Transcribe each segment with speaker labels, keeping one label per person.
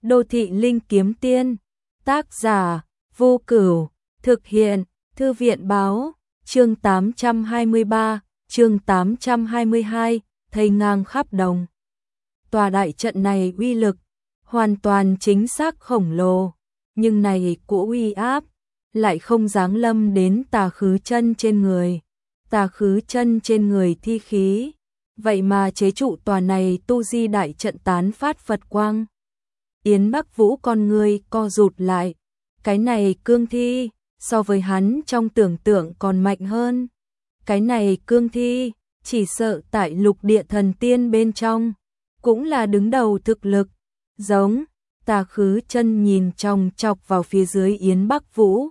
Speaker 1: Đô thị linh kiếm tiên, tác giả, Vô Cửu, thực hiện, Thư viện báo, chương 823, chương 822, thây ngang khắp đồng. Tòa đại trận này uy lực, hoàn toàn chính xác khổng lồ, nhưng này của uy áp, lại không giáng lâm đến Tà Khứ Chân trên người. Tà Khứ Chân trên người thi khí, vậy mà chế trụ tòa này tu di đại trận tán phát Phật quang. Yến Bắc Vũ con người co rụt lại, cái này cương thi, so với hắn trong tưởng tượng còn mạnh hơn. Cái này cương thi, chỉ sợ tại lục địa thần tiên bên trong, cũng là đứng đầu thực lực, giống. Tà Khứ Chân nhìn chòng chọc vào phía dưới Yến Bắc Vũ.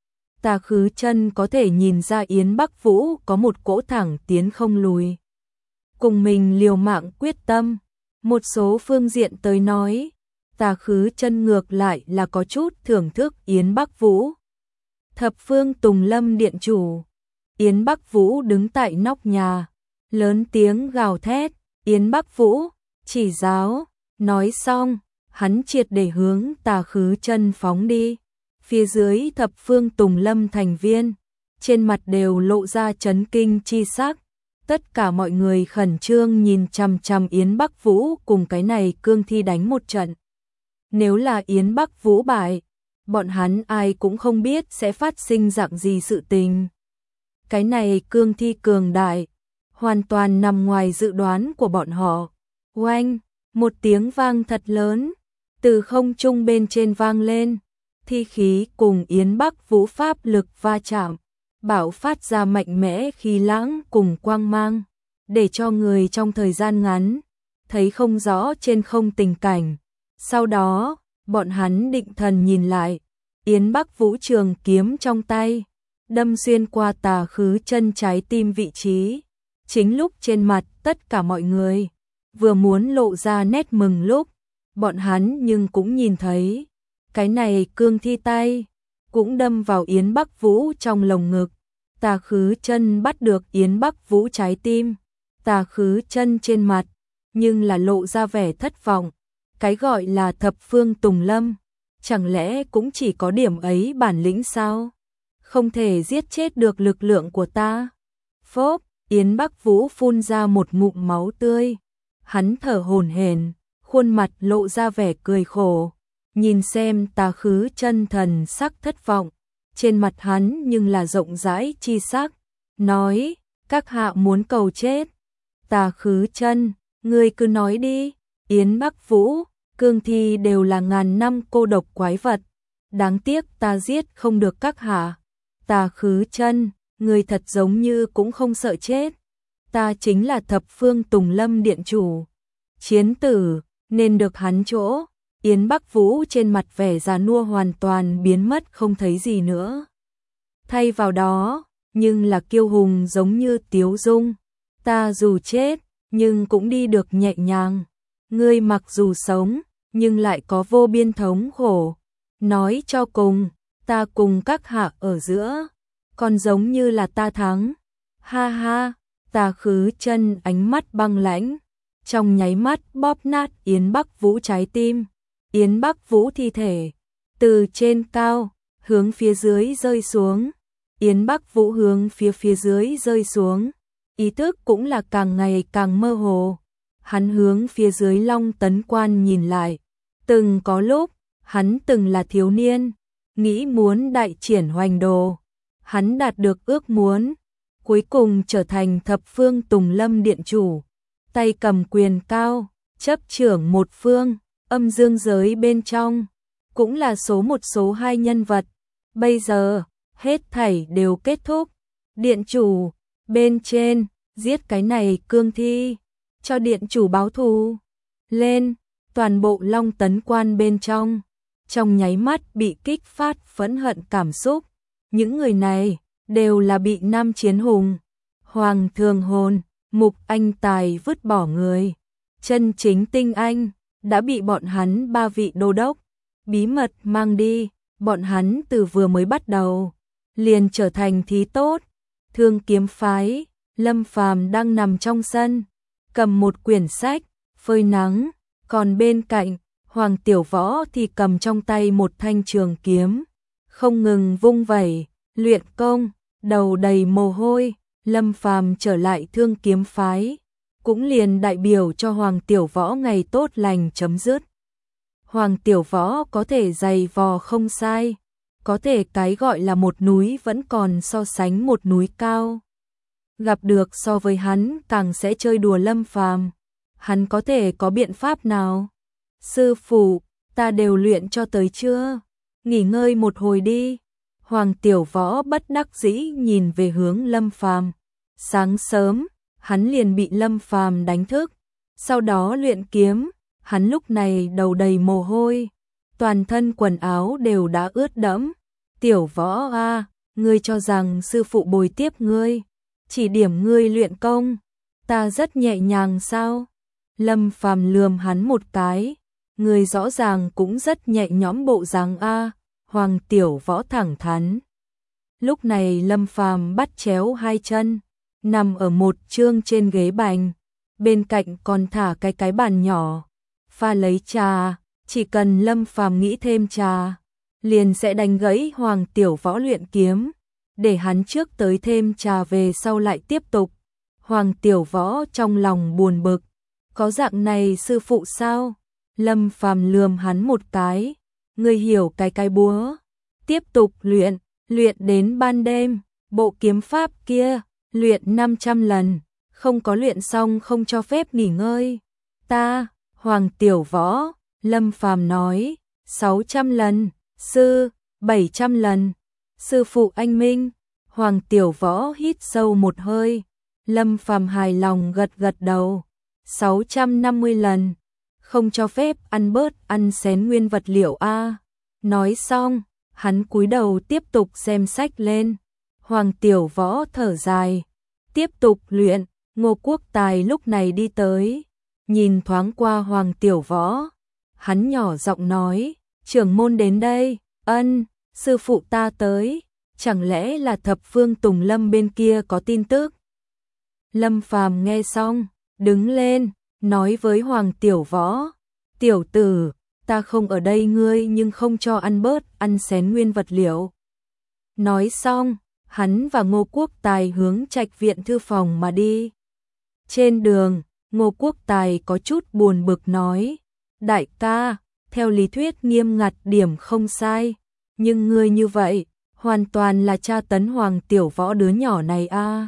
Speaker 1: Tà Khứ Chân có thể nhìn ra Yến Bắc Vũ có một cỗ thẳng tiến không lùi. Cùng mình liều mạng quyết tâm, một số phương diện tới nói, Tà Khứ Chân ngược lại là có chút thưởng thức Yến Bắc Vũ. Thập Phương Tùng Lâm điện chủ, Yến Bắc Vũ đứng tại nóc nhà, lớn tiếng gào thét, Yến Bắc Vũ, chỉ giáo, nói xong, hắn triệt để hướng Tà Khứ Chân phóng đi. Phía dưới Thập Phương Tùng Lâm thành viên, trên mặt đều lộ ra chấn kinh chi sắc. Tất cả mọi người khẩn trương nhìn chằm chằm Yến Bắc Vũ cùng cái này cương thi đánh một trận. Nếu là Yến Bắc Vũ bại, bọn hắn ai cũng không biết sẽ phát sinh dạng gì sự tình. Cái này cương thi cường đại, hoàn toàn nằm ngoài dự đoán của bọn họ. Oanh, một tiếng vang thật lớn, từ không trung bên trên vang lên, thi khí cùng Yến Bắc Vũ pháp lực va chạm, bạo phát ra mạnh mẽ khí lãng cùng quang mang, để cho người trong thời gian ngắn thấy không rõ trên không tình cảnh. Sau đó, bọn hắn định thần nhìn lại, Yến Bắc Vũ trường kiếm trong tay, đâm xuyên qua Tà Khứ Chân trái tim vị trí. Chính lúc trên mặt tất cả mọi người vừa muốn lộ ra nét mừng lúc, bọn hắn nhưng cũng nhìn thấy, cái này cương thi tay cũng đâm vào Yến Bắc Vũ trong lồng ngực. Tà Khứ Chân bắt được Yến Bắc Vũ trái tim, Tà Khứ Chân trên mặt nhưng là lộ ra vẻ thất vọng. Cái gọi là Thập Phương Tùng Lâm, chẳng lẽ cũng chỉ có điểm ấy bản lĩnh sao? Không thể giết chết được lực lượng của ta. Phốp, Yến Bắc Vũ phun ra một ngụm máu tươi. Hắn thở hổn hển, khuôn mặt lộ ra vẻ cười khổ. Nhìn xem Tà Khứ Chân thần sắc thất vọng, trên mặt hắn nhưng là rộng rãi chi sắc, nói, các hạ muốn cầu chết. Tà Khứ Chân, ngươi cứ nói đi. Yến Bắc Vũ, cương thi đều là ngàn năm cô độc quái vật, đáng tiếc ta giết không được các hạ. Tà Khứ Chân, ngươi thật giống như cũng không sợ chết. Ta chính là Thập Phương Tùng Lâm điện chủ, chiến tử, nên được hắn chỗ. Yến Bắc Vũ trên mặt vẻ già nua hoàn toàn biến mất không thấy gì nữa. Thay vào đó, nhưng là kiêu hùng giống như tiếu dung. Ta dù chết, nhưng cũng đi được nhẹ nhàng. Ngươi mặc dù sống, nhưng lại có vô biên thống khổ. Nói cho cùng, ta cùng các hạ ở giữa, còn giống như là ta thắng. Ha ha, Tà Khứ Chân ánh mắt băng lãnh, trong nháy mắt bóp nát Yến Bắc Vũ trái tim. Yến Bắc Vũ thi thể từ trên cao hướng phía dưới rơi xuống. Yến Bắc Vũ hướng phía dưới rơi xuống, ý thức cũng là càng ngày càng mơ hồ. Hắn hướng phía dưới Long Tấn Quan nhìn lại. Từng có lúc, hắn từng là thiếu niên, nghĩ muốn đại triển hoành đồ. Hắn đạt được ước muốn, cuối cùng trở thành Thập Phương Tùng Lâm điện chủ, tay cầm quyền cao, chấp trưởng một phương. Âm dương giới bên trong, cũng là số một số hai nhân vật. Bây giờ, hết thảy đều kết thúc. Điện chủ, bên trên, giết cái này cương thi, cho điện chủ báo thù. Lên, toàn bộ Long Tấn Quan bên trong nháy mắt bị kích phát phẫn hận cảm xúc. Những người này, đều là bị Nam Chiến Hùng, Hoàng Thường Hồn, Mục Anh Tài vứt bỏ người. Chân chính tinh anh đã bị bọn hắn ba vị đô đốc bí mật mang đi. Bọn hắn từ vừa mới bắt đầu liền trở thành thí tốt. Thương Kiếm Phái, Lâm Phàm đang nằm trong sân, cầm một quyển sách, phơi nắng, còn bên cạnh, Hoàng Tiểu Võ thì cầm trong tay một thanh trường kiếm, không ngừng vung vẩy, luyện công, đầu đầy mồ hôi. Lâm Phàm trở lại Thương Kiếm phái, cũng liền đại biểu cho Hoàng Tiểu Võ ngày tốt lành chấm dứt. Hoàng Tiểu Võ có thể dày vò không sai, có thể cái gọi là một núi vẫn còn so sánh một núi cao. Gặp được so với hắn càng sẽ chơi đùa Lâm Phàm. Hắn có thể có biện pháp nào? Sư phụ, ta đều luyện cho tới chưa? Nghỉ ngơi một hồi đi. Hoàng Tiểu Võ bất đắc dĩ nhìn về hướng Lâm Phàm. Sáng sớm, hắn liền bị Lâm Phàm đánh thức, sau đó luyện kiếm. Hắn lúc này đầu đầy mồ hôi, toàn thân quần áo đều đã ướt đẫm. Tiểu Võ a, ngươi cho rằng sư phụ bồi tiếp ngươi, chỉ điểm ngươi luyện công, ta rất nhẹ nhàng sao? Lâm Phàm lườm hắn một cái, ngươi rõ ràng cũng rất nhẹ nhõm bộ dáng a. Hoàng Tiểu Võ thẳng thắn. Lúc này Lâm Phàm bắt chéo hai chân, nằm ở một chương trên ghế bành, bên cạnh còn thả cái bàn nhỏ, pha lấy trà, chỉ cần Lâm Phàm nghĩ thêm trà, liền sẽ đánh gãy Hoàng Tiểu Võ luyện kiếm, để hắn trước tới thêm trà về sau lại tiếp tục. Hoàng Tiểu Võ trong lòng buồn bực, có dạng này sư phụ sao? Lâm Phàm lườm hắn một cái, ngươi hiểu cái búa, tiếp tục luyện, luyện đến ban đêm, bộ kiếm pháp kia, luyện 500 lần, không có luyện xong không cho phép nghỉ ngơi. Ta, Hoàng Tiểu Võ, Lâm Phàm nói, 600 lần, sư, 700 lần, sư phụ anh minh. Hoàng Tiểu Võ hít sâu một hơi, Lâm Phàm hài lòng gật gật đầu, 650 lần, không cho phép ăn bớt ăn xén nguyên vật liệu a. Nói xong, hắn cúi đầu tiếp tục xem sách lên. Hoàng Tiểu Võ thở dài, tiếp tục luyện. Ngô Quốc Tài lúc này đi tới, nhìn thoáng qua Hoàng Tiểu Võ, hắn nhỏ giọng nói, trưởng môn đến đây. Ân, sư phụ ta tới, chẳng lẽ là Thập Phương Tùng Lâm bên kia có tin tức? Lâm Phàm nghe xong, đứng lên, nói với Hoàng Tiểu Võ, tiểu tử, ta không ở đây ngươi nhưng không cho ăn bớt ăn xén nguyên vật liệu. Nói xong, hắn và Ngô Quốc Tài hướng Trạch viện thư phòng mà đi. Trên đường, Ngô Quốc Tài có chút buồn bực nói, đại ca, theo lý thuyết nghiêm ngặt điểm không sai, nhưng ngươi như vậy, hoàn toàn là tra tấn Hoàng Tiểu Võ đứa nhỏ này a.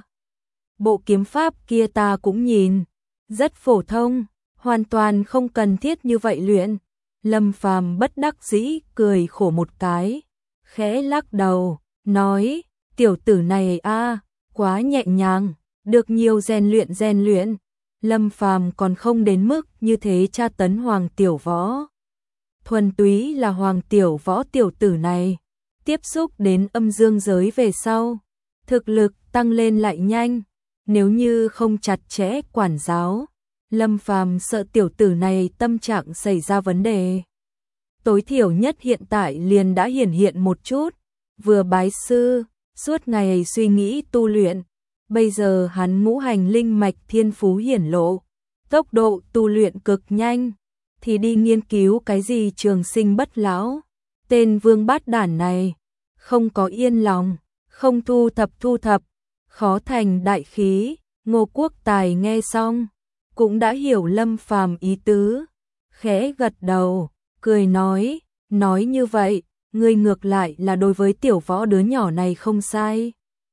Speaker 1: Bộ kiếm pháp kia ta cũng nhìn, rất phổ thông, hoàn toàn không cần thiết như vậy luyện. Lâm Phàm bất đắc dĩ cười khổ một cái, khẽ lắc đầu, nói, tiểu tử này a, quá nhẹ nhàng, được nhiều rèn luyện. Lâm Phàm còn không đến mức như thế tra tấn Hoàng Tiểu Võ. Thuần túy là Hoàng Tiểu Võ tiểu tử này, tiếp xúc đến âm dương giới về sau, thực lực tăng lên lại nhanh, nếu như không chặt chẽ quản giáo, Lâm Phàm sợ tiểu tử này tâm trạng xảy ra vấn đề. Tối thiểu nhất hiện tại liền đã hiển hiện một chút, vừa bái sư, suốt ngày suy nghĩ tu luyện, bây giờ hắn ngũ hành linh mạch thiên phú hiển lộ, tốc độ tu luyện cực nhanh, thì đi nghiên cứu cái gì trường sinh bất lão. Tên vương bát đản này, không có yên lòng, không thu thập, khó thành đại khí. Ngô Quốc Tài nghe xong, cũng đã hiểu Lâm Phàm ý tứ, khẽ gật đầu, cười nói như vậy, ngươi ngược lại là đối với Tiểu Võ đứa nhỏ này không sai.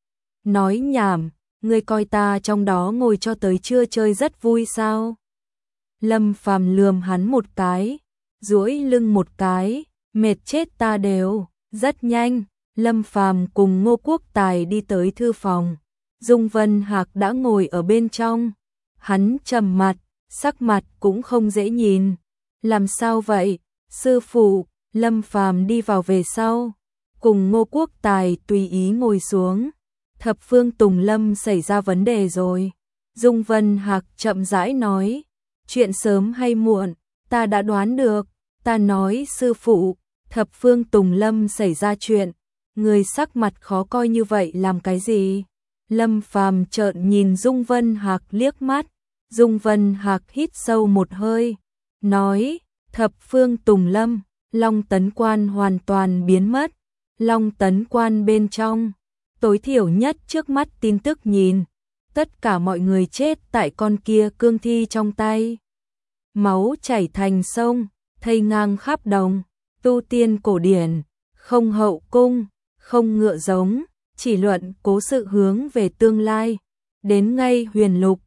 Speaker 1: Nói nhảm, ngươi coi ta trong đó ngồi cho tới trưa chơi rất vui sao? Lâm Phàm lườm hắn một cái, duỗi lưng một cái, mệt chết ta đều. Rất nhanh, Lâm Phàm cùng Ngô Quốc Tài đi tới thư phòng. Dung Vân Hạc đã ngồi ở bên trong, hắn trầm mặt, sắc mặt cũng không dễ nhìn. Làm sao vậy, sư phụ? Lâm Phàm đi vào về sau, cùng Ngô Quốc Tài tùy ý ngồi xuống. Thập Phương Tùng Lâm xảy ra vấn đề rồi. Dung Vân Hạc chậm rãi nói, chuyện sớm hay muộn, ta đã đoán được. Ta nói sư phụ, Thập Phương Tùng Lâm xảy ra chuyện, người sắc mặt khó coi như vậy làm cái gì? Lâm Phàm trợn nhìn Dung Vân Hạc liếc mắt, Dung Vân Hạc hít sâu một hơi, nói, Thập phương Tùng Lâm, Long Tấn Quan hoàn toàn biến mất. Long Tấn Quan bên trong, tối thiểu nhất trước mắt tin tức nhìn, tất cả mọi người chết tại con kia cương thi trong tay. Máu chảy thành sông, thây ngang khắp đồng, tu tiên cổ điển, không hậu cung, không ngựa giống, chỉ luận cố sự hướng về tương lai. Đến ngay huyền lục,